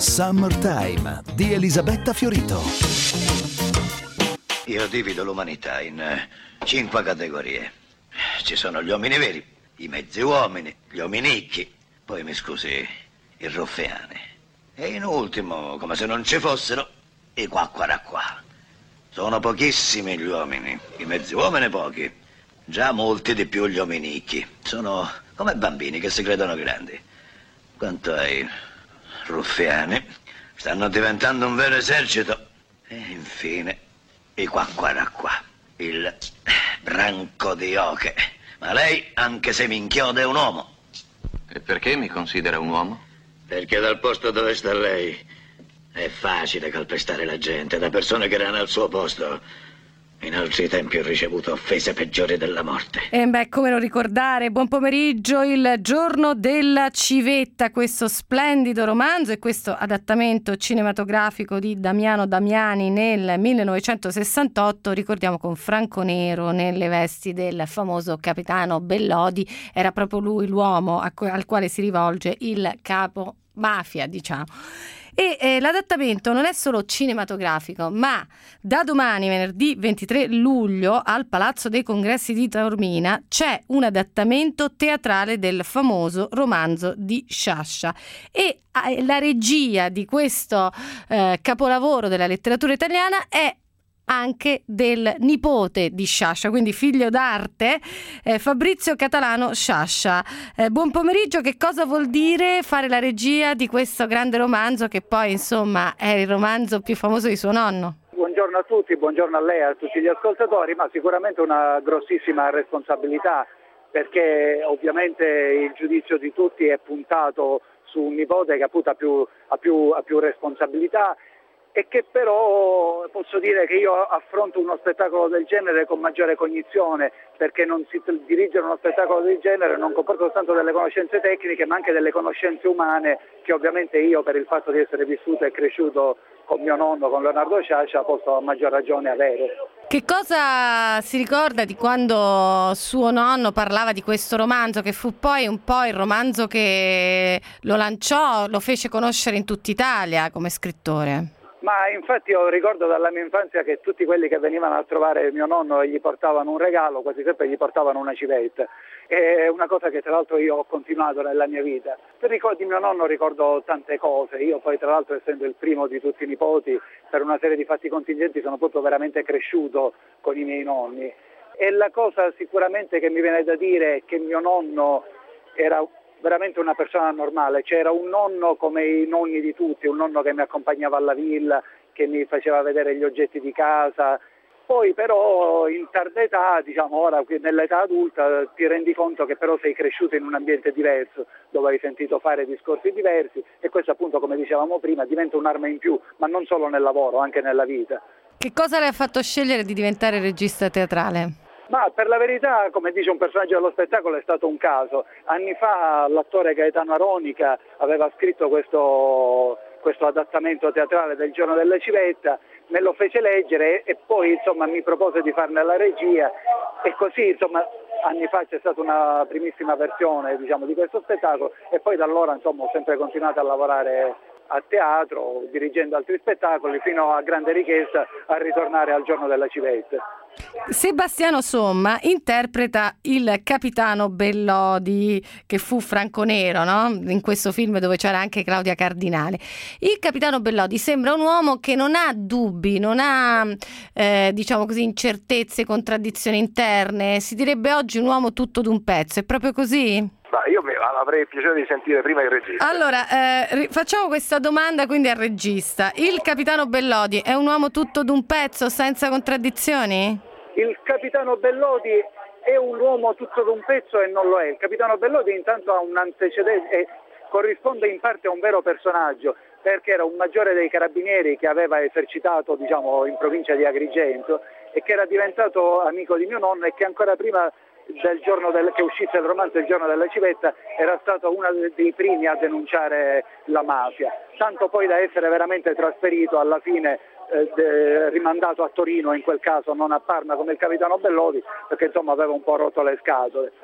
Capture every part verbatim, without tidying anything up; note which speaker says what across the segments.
Speaker 1: Summertime di Elisabetta Fiorito.
Speaker 2: Io divido l'umanità in eh, cinque categorie. Ci sono gli uomini veri, i mezzi uomini, gli ominicchi, poi mi scusi, i ruffiani. E in ultimo, come se non ci fossero, i quacquaracqua. Sono pochissimi gli uomini, i mezzi uomini pochi, già molti di più gli ominicchi. Sono come bambini che si credono grandi. Quanto ai ruffiani, stanno diventando un vero esercito. E infine, i quacquaracqua, il branco di oche. Ma lei, anche se mi inchioda, è un uomo.
Speaker 3: E perché mi considera un uomo?
Speaker 2: Perché dal posto dove sta lei è facile calpestare la gente, da persone che erano al suo posto. In altri tempi ho ricevuto offese peggiori della morte.
Speaker 4: E beh, come non ricordare, buon pomeriggio, Il giorno della civetta, questo splendido romanzo e questo adattamento cinematografico di Damiano Damiani nel millenovecentosessantotto, ricordiamo con Franco Nero nelle vesti del famoso capitano Bellodi. Era proprio lui l'uomo al quale si rivolge il capo mafia, diciamo. E eh, l'adattamento non è solo cinematografico, ma da domani, venerdì ventitré luglio, al Palazzo dei Congressi di Taormina c'è un adattamento teatrale del famoso romanzo di Sciascia. E eh, la regia di questo eh, capolavoro della letteratura italiana è anche del nipote di Sciascia, quindi figlio d'arte, eh, Fabrizio Catalano Sciascia. Eh, buon pomeriggio, che cosa vuol dire fare la regia di questo grande romanzo che poi insomma è il romanzo più famoso di suo nonno?
Speaker 5: Buongiorno a tutti, buongiorno a lei e a tutti gli ascoltatori, ma sicuramente una grossissima responsabilità, perché ovviamente il giudizio di tutti è puntato su un nipote che appunto ha più, ha più, ha più responsabilità, e che però posso dire che io affronto uno spettacolo del genere con maggiore cognizione, perché non si dirigere uno spettacolo del genere non comporta soltanto delle conoscenze tecniche, ma anche delle conoscenze umane che ovviamente io, per il fatto di essere vissuto e cresciuto con mio nonno, con Leonardo Sciascia, posso a maggior ragione avere.
Speaker 4: Che cosa si ricorda di quando suo nonno parlava di questo romanzo, che fu poi un po' il romanzo che lo lanciò, lo fece conoscere in tutta Italia come scrittore?
Speaker 5: Ma infatti io ricordo dalla mia infanzia che tutti quelli che venivano a trovare mio nonno e gli portavano un regalo, quasi sempre gli portavano una civetta. È una cosa che tra l'altro io ho continuato nella mia vita. Per ricordi di mio nonno ricordo tante cose. Io poi tra l'altro, essendo il primo di tutti i nipoti, per una serie di fatti contingenti sono proprio veramente cresciuto con i miei nonni. E la cosa sicuramente che mi viene da dire è che mio nonno era veramente una persona normale, c'era un nonno come i nonni di tutti, un nonno che mi accompagnava alla villa, che mi faceva vedere gli oggetti di casa. Poi però in tarda età, diciamo ora nell'età adulta, ti rendi conto che però sei cresciuto in un ambiente diverso, dove hai sentito fare discorsi diversi, e questo appunto, come dicevamo prima, diventa un'arma in più, ma non solo nel lavoro, anche nella vita.
Speaker 4: Che cosa le ha fatto scegliere di diventare regista teatrale?
Speaker 5: Ma per la verità, come dice un personaggio dello spettacolo, è stato un caso. Anni fa l'attore Gaetano Aronica aveva scritto questo, questo adattamento teatrale del Giorno della Civetta, me lo fece leggere e poi insomma mi propose di farne la regia, e così insomma anni fa c'è stata una primissima versione, diciamo, di questo spettacolo, e poi da allora insomma ho sempre continuato a lavorare a teatro, dirigendo altri spettacoli, fino a grande richiesta a ritornare al Giorno della Civetta.
Speaker 4: Sebastiano Somma interpreta il capitano Bellodi, che fu Franco Nero, no? In questo film dove c'era anche Claudia Cardinale. Il capitano Bellodi sembra un uomo che non ha dubbi, non ha eh, diciamo così incertezze, contraddizioni interne. Si direbbe oggi un uomo tutto d'un pezzo, è proprio così?
Speaker 6: Ma io mi, avrei il piacere di sentire prima il regista.
Speaker 4: Allora, eh, facciamo questa domanda quindi al regista. Il capitano Bellodi è un uomo tutto d'un pezzo, senza contraddizioni?
Speaker 5: Il capitano Bellodi è un uomo tutto d'un pezzo e non lo è. Il capitano Bellodi intanto ha un antecedente e corrisponde in parte a un vero personaggio, perché era un maggiore dei carabinieri che aveva esercitato, diciamo, in provincia di Agrigento, e che era diventato amico di mio nonno, e che ancora prima del giorno del, che uscisse il romanzo Il Giorno della Civetta era stato uno dei primi a denunciare la mafia, tanto poi da essere veramente trasferito alla fine, eh, de, rimandato a Torino in quel caso, non a Parma come il capitano Bellodi, perché insomma aveva un po' rotto le scatole.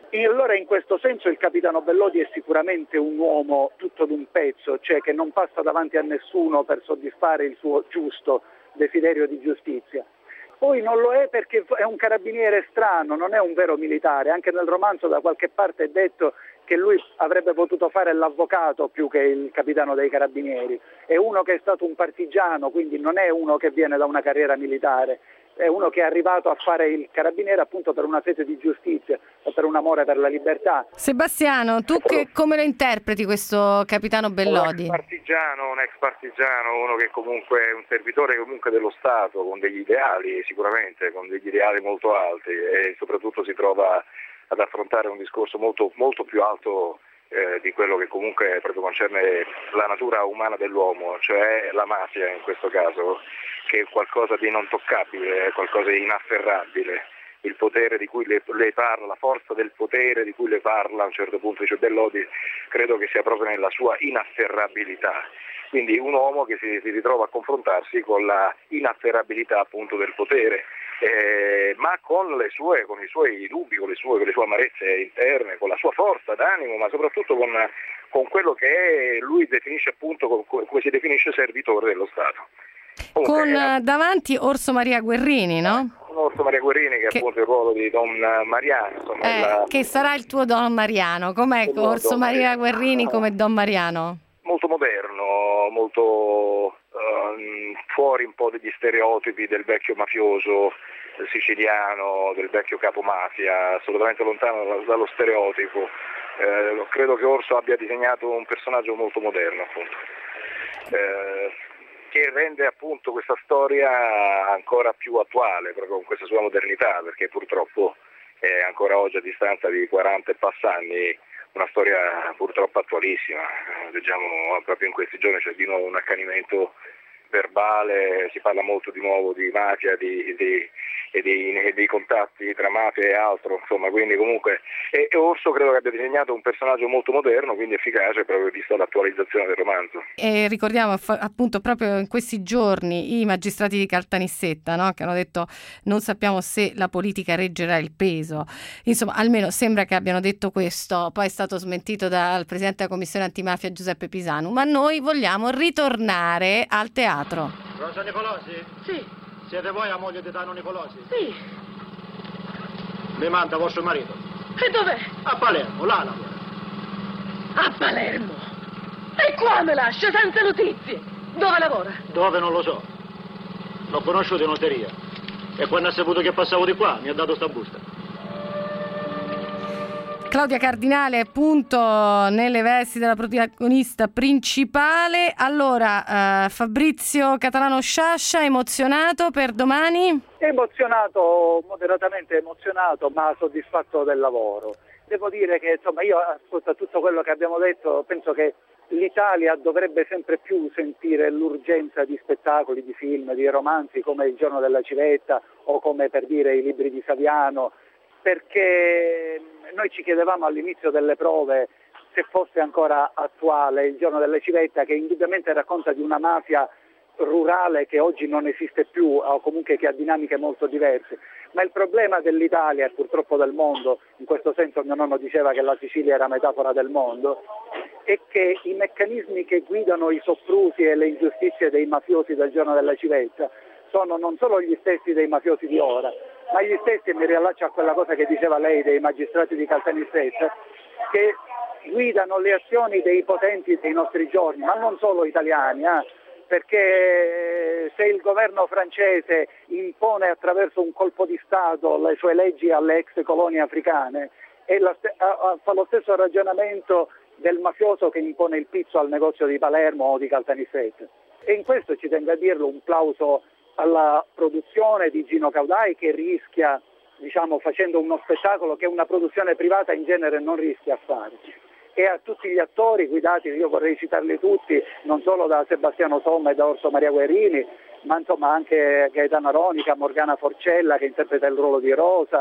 Speaker 5: E allora in questo senso il capitano Bellodi è sicuramente un uomo tutto d'un pezzo, cioè che non passa davanti a nessuno per soddisfare il suo giusto desiderio di giustizia. Poi non lo è perché è un carabiniere strano, non è un vero militare. Anche nel romanzo da qualche parte è detto che lui avrebbe potuto fare l'avvocato più che il capitano dei carabinieri. È uno che è stato un partigiano, quindi non è uno che viene da una carriera militare, è uno che è arrivato a fare il carabiniere appunto per una sete di giustizia o per un amore per la libertà.
Speaker 4: Sebastiano, tu che, come lo interpreti questo capitano Bellodi?
Speaker 6: Un ex partigiano, un ex partigiano, uno che comunque è un servitore comunque dello Stato, con degli ideali sicuramente, con degli ideali molto alti, e soprattutto si trova ad affrontare un discorso molto, molto più alto eh, di quello che comunque proprio concerne la natura umana dell'uomo, cioè la mafia in questo caso, che è qualcosa di non toccabile, è qualcosa di inafferrabile. Il potere di cui le, le parla, la forza del potere di cui le parla a un certo punto dice Bellodi, credo che sia proprio nella sua inafferrabilità. Quindi un uomo che si, si ritrova a confrontarsi con la inafferrabilità appunto del potere, eh, ma con, le sue, con i suoi dubbi, con le sue, con le sue amarezze interne, con la sua forza d'animo, ma soprattutto con, con quello che è, lui definisce appunto, con, come si definisce, servitore dello Stato. Comunque,
Speaker 4: con eh, davanti Orso Maria Guerrini, no?
Speaker 6: Orso Maria Guerrini che, che appunto è il ruolo di Don Mariano, insomma,
Speaker 4: eh,
Speaker 6: la...
Speaker 4: che sarà il tuo Don Mariano. Com'è Orso Don Maria Guerrini come Don Mariano?
Speaker 6: Molto moderno, molto um, fuori un po' degli stereotipi del vecchio mafioso siciliano, del vecchio capo mafia, assolutamente lontano dallo stereotipo. Eh, credo che Orso abbia disegnato un personaggio molto moderno, appunto. Eh, che rende appunto questa storia ancora più attuale, proprio con questa sua modernità, perché purtroppo è ancora oggi, a distanza di quaranta e passanni, una storia purtroppo attualissima. Leggiamo proprio in questi giorni c'è di nuovo un accanimento verbale, si parla molto di nuovo di mafia di, di, e, di, e dei contatti tra mafia e altro, insomma, quindi comunque e, e Orso credo che abbia disegnato un personaggio molto moderno, quindi efficace proprio visto l'attualizzazione del romanzo.
Speaker 4: E ricordiamo fa, appunto proprio in questi giorni i magistrati di Caltanissetta, no? Che hanno detto non sappiamo se la politica reggerà il peso, insomma almeno sembra che abbiano detto questo, poi è stato smentito dal presidente della commissione antimafia Giuseppe Pisanu, ma noi vogliamo ritornare al teatro.
Speaker 7: Rosa Nicolosi?
Speaker 8: Sì.
Speaker 7: Siete voi la moglie di Tano Nicolosi?
Speaker 8: Sì.
Speaker 7: Mi manda vostro marito?
Speaker 8: E dov'è?
Speaker 7: A Palermo, là lavora.
Speaker 8: A Palermo? E qua me lascia senza notizie. Dove lavora?
Speaker 7: Dove non lo so. L'ho conosciuto in osteria. E quando ha saputo che passavo di qua, mi ha dato sta busta.
Speaker 4: Claudia Cardinale appunto nelle vesti della protagonista principale. Allora eh, Fabrizio Catalano Sciascia, emozionato per domani?
Speaker 5: Emozionato, moderatamente emozionato, ma soddisfatto del lavoro. Devo dire che insomma io ascolto tutto quello che abbiamo detto, penso che l'Italia dovrebbe sempre più sentire l'urgenza di spettacoli, di film, di romanzi come Il giorno della civetta o come per dire i libri di Saviano, perché noi ci chiedevamo all'inizio delle prove se fosse ancora attuale Il giorno della civetta, che indubbiamente racconta di una mafia rurale che oggi non esiste più o comunque che ha dinamiche molto diverse. Ma il problema dell'Italia e purtroppo del mondo, in questo senso mio nonno diceva che la Sicilia era metafora del mondo, è che i meccanismi che guidano i soprusi e le ingiustizie dei mafiosi del giorno della civetta sono non solo gli stessi dei mafiosi di ora, ma gli stessi, e mi riallaccio a quella cosa che diceva lei dei magistrati di Caltanissetta, che guidano le azioni dei potenti dei nostri giorni, ma non solo italiani, eh, perché se il governo francese impone attraverso un colpo di Stato le sue leggi alle ex colonie africane, e la, fa lo stesso ragionamento del mafioso che impone il pizzo al negozio di Palermo o di Caltanissetta. E in questo ci tengo a dirlo un plauso alla produzione di Gino Caudai, che rischia, diciamo, facendo uno spettacolo che una produzione privata in genere non rischia a fare, e a tutti gli attori guidati, io vorrei citarli tutti, non solo da Sebastiano Somma e da Orso Maria Guerrini, ma insomma anche Gaetano Aronica, Morgana Forcella che interpreta il ruolo di Rosa,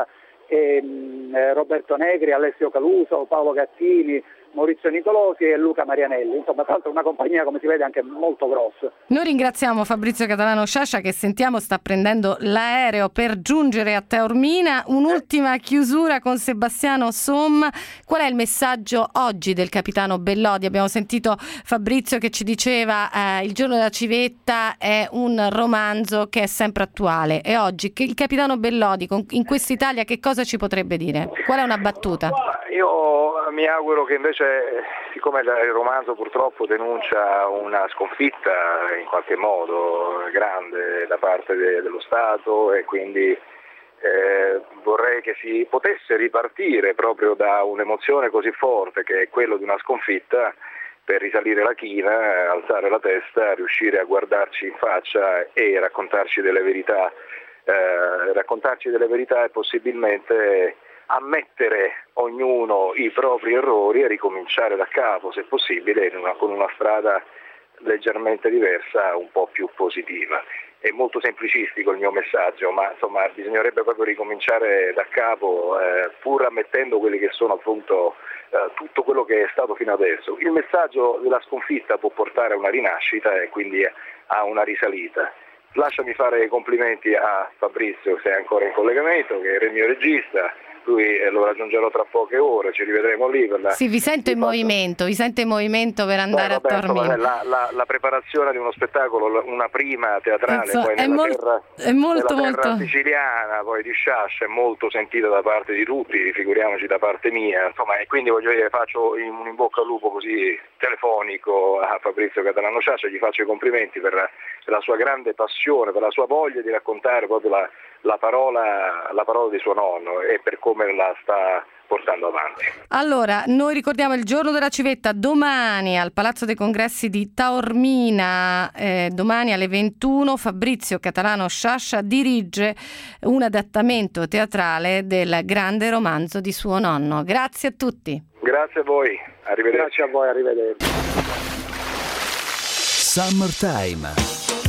Speaker 5: e, mh, Roberto Negri, Alessio Caluso, Paolo Gattini, Maurizio Nicolosi e Luca Marianelli. Insomma, tra l'altro una compagnia, come si vede, anche molto grossa.
Speaker 4: Noi ringraziamo Fabrizio Catalano Sciascia, che sentiamo sta prendendo l'aereo per giungere a Taormina. Un'ultima chiusura con Sebastiano Somma. Qual è il messaggio oggi del capitano Bellodi? Abbiamo sentito Fabrizio che ci diceva eh, Il giorno della civetta è un romanzo che è sempre attuale, e oggi che il capitano Bellodi con, in quest'Italia che cosa ci potrebbe dire? Qual è una battuta?
Speaker 6: Io mi auguro che invece, siccome il romanzo purtroppo denuncia una sconfitta in qualche modo grande da parte de- dello Stato, e quindi eh, vorrei che si potesse ripartire proprio da un'emozione così forte che è quello di una sconfitta, per risalire la china, alzare la testa, riuscire a guardarci in faccia e raccontarci delle verità, eh, raccontarci delle verità e possibilmente ammettere ognuno i propri errori e ricominciare da capo, se possibile, in una, con una strada leggermente diversa, un po' più positiva. È molto semplicistico il mio messaggio, ma insomma bisognerebbe proprio ricominciare da capo, eh, pur ammettendo quelli che sono appunto eh, tutto quello che è stato fino adesso. Il messaggio della sconfitta può portare a una rinascita e quindi a una risalita. Lasciami fare i complimenti a Fabrizio, se è ancora in collegamento, che era il mio regista. Lui eh, lo raggiungerò tra poche ore, ci rivedremo lì. Per la...
Speaker 4: Sì, vi sento in movimento, vi sento in movimento per andare
Speaker 6: Beh, vabbè,
Speaker 4: a Taormina.
Speaker 6: La, la, la preparazione di uno spettacolo, una prima teatrale,
Speaker 4: Insomma,
Speaker 6: poi
Speaker 4: è,
Speaker 6: nella
Speaker 4: mol-
Speaker 6: terra,
Speaker 4: è molto,
Speaker 6: nella terra
Speaker 4: molto...
Speaker 6: siciliana, poi di Sciascia, è molto sentita da parte di tutti, figuriamoci da parte mia, insomma, e quindi voglio dire, faccio un in bocca al lupo così telefonico a Fabrizio Catalano Sciascia, gli faccio i complimenti per la, per la sua grande passione, per la sua voglia di raccontare proprio la, la parola, la parola di suo nonno e per come la sta portando avanti.
Speaker 4: Allora, noi ricordiamo il giorno della civetta domani al Palazzo dei Congressi di Taormina, eh, domani alle ventuno. Fabrizio Catalano Sciascia dirige un adattamento teatrale del grande romanzo di suo nonno. Grazie a tutti.
Speaker 6: Grazie a voi, arrivederci.
Speaker 5: Grazie a voi, arrivederci.
Speaker 1: Summertime.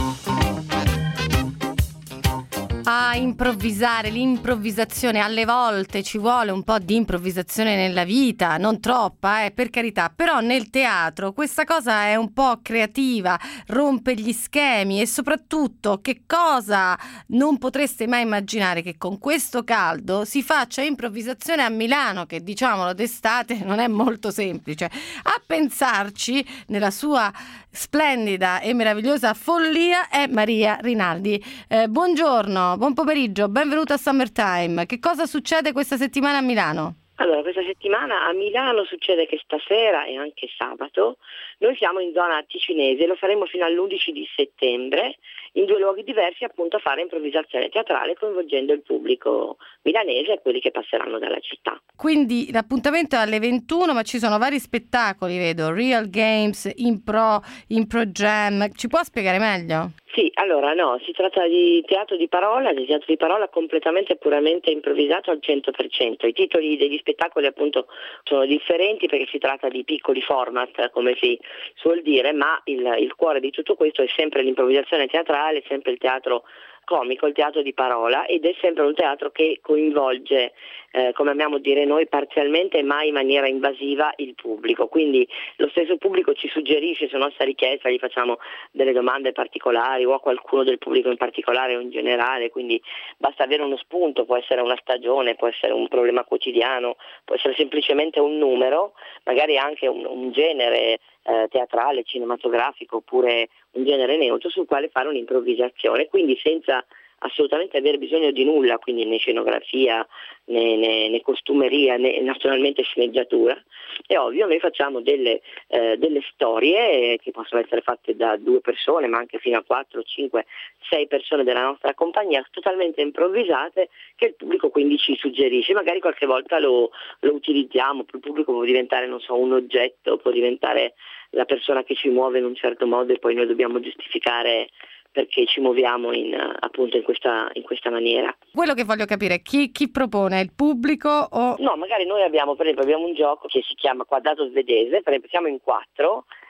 Speaker 4: A improvvisare, l'improvvisazione, alle volte ci vuole un po' di improvvisazione nella vita, non troppa, eh, per carità, però nel teatro questa cosa è un po' creativa, rompe gli schemi, e soprattutto che cosa non potreste mai immaginare che con questo caldo si faccia improvvisazione a Milano, che diciamolo d'estate non è molto semplice. A pensarci nella sua splendida e meravigliosa follia è Maria Rinaldi. Eh, buongiorno. Buon pomeriggio, benvenuto a Summertime. Che cosa succede questa settimana a Milano?
Speaker 9: Allora, questa settimana a Milano succede che stasera e anche sabato noi siamo in zona ticinese e lo faremo fino all'undici di settembre in due luoghi diversi, appunto a fare improvvisazione teatrale coinvolgendo il pubblico milanese e quelli che passeranno dalla città.
Speaker 4: Quindi l'appuntamento è alle ventuno, ma ci sono vari spettacoli, vedo, Real Games, Impro, Impro Jam. Ci può spiegare meglio?
Speaker 9: Sì, allora no, si tratta di teatro di parola, di teatro di parola completamente e puramente improvvisato al cento per cento. I titoli degli spettacoli appunto sono differenti perché si tratta di piccoli format, come si suol dire, ma il, il cuore di tutto questo è sempre l'improvvisazione teatrale, sempre il teatro comico, il teatro di parola, ed è sempre un teatro che coinvolge, eh, come amiamo dire noi, parzialmente e mai in maniera invasiva il pubblico. Quindi lo stesso pubblico ci suggerisce su nostra richiesta, gli facciamo delle domande particolari o a qualcuno del pubblico in particolare o in generale, quindi basta avere uno spunto, può essere una stagione, può essere un problema quotidiano, può essere semplicemente un numero, magari anche un, un genere eh, teatrale, cinematografico oppure un genere neutro sul quale fare un'improvvisazione, quindi senza assolutamente avere bisogno di nulla, quindi né scenografia né, né, né costumeria né naturalmente sceneggiatura. È ovvio, noi facciamo delle, eh, delle storie che possono essere fatte da due persone ma anche fino a quattro, cinque, sei persone della nostra compagnia, totalmente improvvisate, che il pubblico quindi ci suggerisce. Magari qualche volta lo, lo utilizziamo, il pubblico può diventare, non so, un oggetto, può diventare la persona che ci muove in un certo modo e poi noi dobbiamo giustificare perché ci muoviamo in, appunto in questa, in questa maniera.
Speaker 4: Quello che voglio capire, chi, chi propone? Il pubblico o...
Speaker 9: No, magari noi abbiamo, per esempio, abbiamo un gioco che si chiama Quadrato Svedese, per esempio siamo in quattro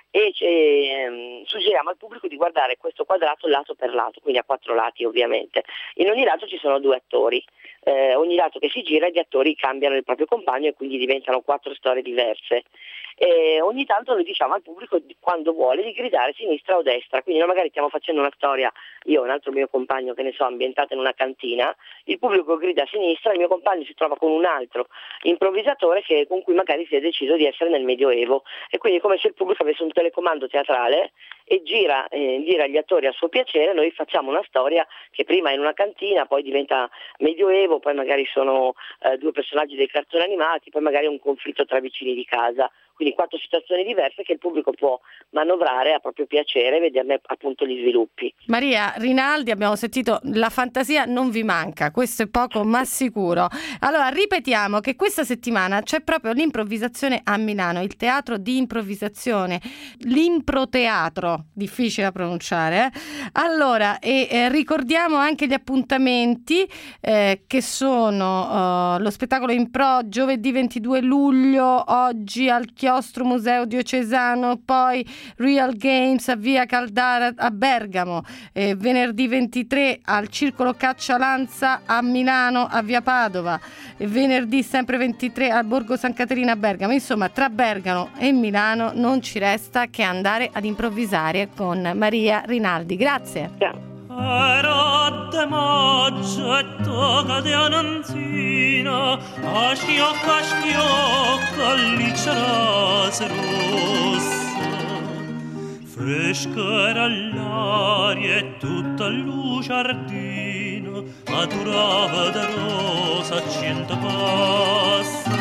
Speaker 9: e eh, suggeriamo al pubblico di guardare questo quadrato lato per lato, quindi a quattro lati ovviamente. In ogni lato ci sono due attori, eh, ogni lato che si gira gli attori cambiano il proprio compagno e quindi diventano quattro storie diverse. E ogni tanto noi diciamo al pubblico quando vuole di gridare sinistra o destra, quindi noi magari stiamo facendo una storia, io e un altro mio compagno che ne so, ambientata in una cantina, il pubblico grida a sinistra, il mio compagno si trova con un altro improvvisatore che, con cui magari si è deciso di essere nel Medioevo, e quindi come se il pubblico avesse un telecomando teatrale e gira, eh, gira gli attori a suo piacere. Noi facciamo una storia che prima è in una cantina, poi diventa Medioevo, poi magari sono eh, due personaggi dei cartoni animati, poi magari un conflitto tra vicini di casa. Quindi quattro situazioni diverse che il pubblico può manovrare a proprio piacere e vederne appunto gli sviluppi.
Speaker 4: Maria Rinaldi, abbiamo sentito, la fantasia non vi manca, questo è poco ma sicuro. Allora ripetiamo che questa settimana c'è proprio l'improvvisazione a Milano, il teatro di improvvisazione, l'improteatro, difficile da pronunciare. Eh? Allora, e eh, ricordiamo anche gli appuntamenti eh, che sono uh, lo spettacolo Impro giovedì ventidue luglio, oggi al Chiostro Museo Diocesano, poi Real Games a Via Caldara a Bergamo, eh, venerdì ventitré al Circolo Caccialanza a Milano a Via Padova, e venerdì sempre ventitré al Borgo San Caterina a Bergamo. Insomma, tra Bergamo e Milano non ci resta che andare ad improvvisare con Maria Rinaldi. Grazie.
Speaker 9: Ciao.
Speaker 10: Era de maggio e toga de ananzina, a schiocca schiocca licciarase rossa. Fresca era l'aria e tutta il giardino adorava da rosa cento passa.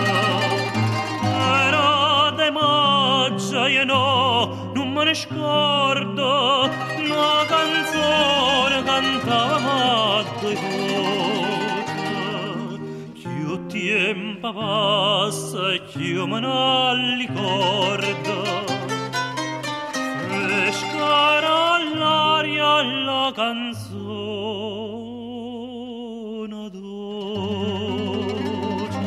Speaker 10: Era de maggio e no, non me ne scordo, una canzone cantava a due voci. Più tempo passa e più me ne ricordo. Fresca era l'aria la canzone dolce.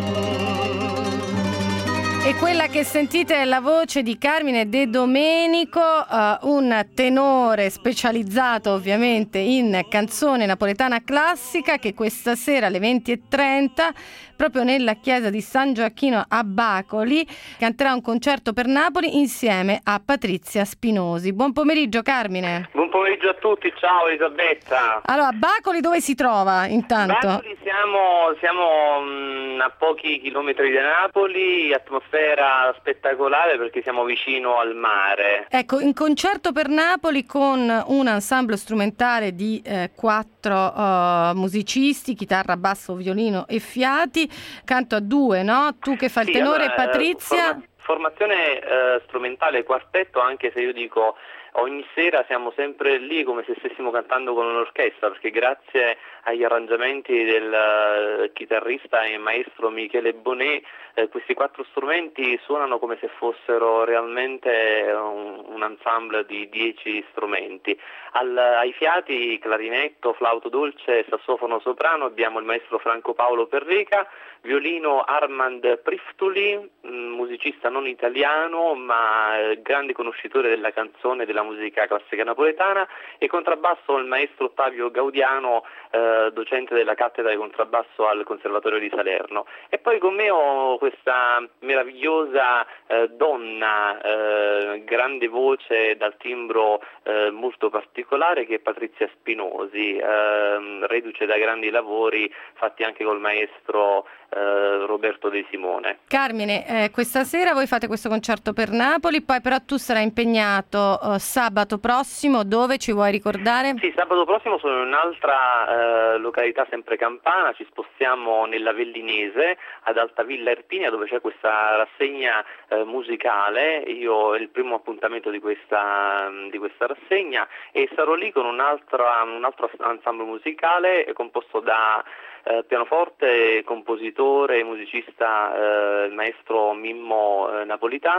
Speaker 4: E quella che sentite è la voce di Carmine De Domenico, uh, un tenore specializzato ovviamente in canzone napoletana classica, che questa sera alle venti e trenta proprio nella chiesa di San Gioacchino a Bacoli canterà un concerto per Napoli insieme a Patrizia Spinosi. Buon pomeriggio Carmine.
Speaker 11: Buon pomeriggio a tutti, ciao Elisabetta.
Speaker 4: Allora, Bacoli dove si trova intanto?
Speaker 11: Bacoli siamo, siamo mh, a pochi chilometri da Napoli, atmosfera spettacolare perché siamo vicino al mare.
Speaker 4: Ecco, in concerto per Napoli con un ensemble strumentale di eh, quattro uh, musicisti, chitarra, basso, violino e fiati, canto a due, no? Tu che fai il
Speaker 11: sì,
Speaker 4: tenore
Speaker 11: allora,
Speaker 4: e Patrizia?
Speaker 11: Forma- formazione eh, strumentale quartetto, anche se io dico ogni sera siamo sempre lì come se stessimo cantando con un'orchestra, perché grazie agli arrangiamenti del uh, chitarrista e maestro Michele Bonet eh, questi quattro strumenti suonano come se fossero realmente un, un ensemble di dieci strumenti. Al, ai fiati clarinetto, flauto dolce, sassofono soprano abbiamo il maestro Franco Paolo Perrica, violino Armand Priftuli, musicista non italiano ma eh, grande conoscitore della canzone e della musica classica napoletana, e contrabbasso il maestro Ottavio Gaudiano, eh, docente della cattedra di contrabbasso al Conservatorio di Salerno. E poi con me ho questa meravigliosa eh, donna, eh, grande voce dal timbro eh, molto particolare, che è Patrizia Spinosi, eh, reduce da grandi lavori fatti anche col maestro eh, Roberto De Simone.
Speaker 4: Carmine, eh, questa sera voi fate questo concerto per Napoli, poi però tu sarai impegnato eh, sabato prossimo, dove ci vuoi ricordare?
Speaker 11: Sì, sabato prossimo sono in un'altra eh, località sempre campana, ci spostiamo nella Vellinese, ad Altavilla Irpinia, dove c'è questa rassegna eh, musicale. Io è il primo appuntamento di questa, di questa rassegna, e sarò lì con un'altra, un altro ensemble musicale composto da eh, pianoforte, compositore e musicista eh, il maestro Mimmo eh, Napolitano,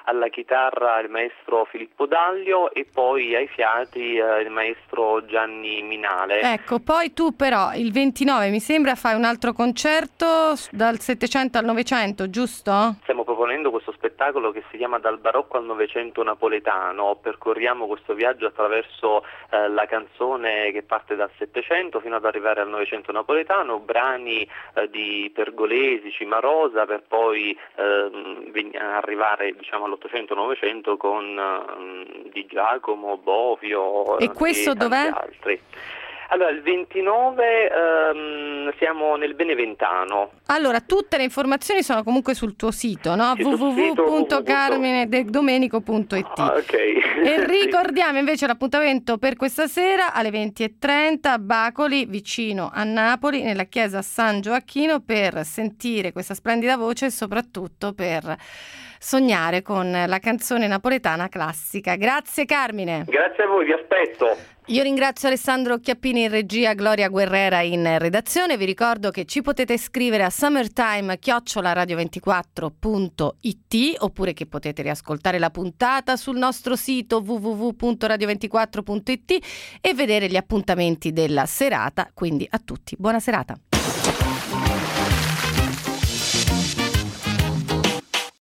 Speaker 11: alla chitarra il maestro Filippo Daglio e poi ai fiati eh, il maestro Gianni Minale.
Speaker 4: Ecco, poi tu però il ventinove mi sembra fai un altro concerto dal Settecento al Novecento, giusto?
Speaker 11: Stiamo proponendo questo spettacolo che si chiama Dal barocco al Novecento napoletano. Percorriamo questo viaggio attraverso eh, la canzone che parte dal Settecento fino ad arrivare al Novecento napoletano, brani eh, di Pergolesi, Cimarosa, per poi eh, arrivare diciamo all'Ottocento Novecento con eh, Di Giacomo, Bovio
Speaker 4: e questo
Speaker 11: e
Speaker 4: dov'è?
Speaker 11: altri. Allora, il ventinove ehm, siamo nel Beneventano.
Speaker 4: Allora, tutte le informazioni sono comunque sul tuo sito, no? w w w punto carmine domenico punto i t.
Speaker 11: Ah, okay.
Speaker 4: E ricordiamo invece l'appuntamento per questa sera alle venti e trenta a Bacoli, vicino a Napoli, nella chiesa San Gioacchino, per sentire questa splendida voce e soprattutto per sognare con la canzone napoletana classica. Grazie Carmine.
Speaker 11: Grazie a voi, vi aspetto.
Speaker 4: Io ringrazio Alessandro Chiappini in regia, Gloria Guerrera in redazione. Vi ricordo che ci potete scrivere a summertime chiocciola radio ventiquattro punto i t oppure che potete riascoltare la puntata sul nostro sito w w w punto radio ventiquattro punto i t e vedere gli appuntamenti della serata. Quindi a tutti, buona serata.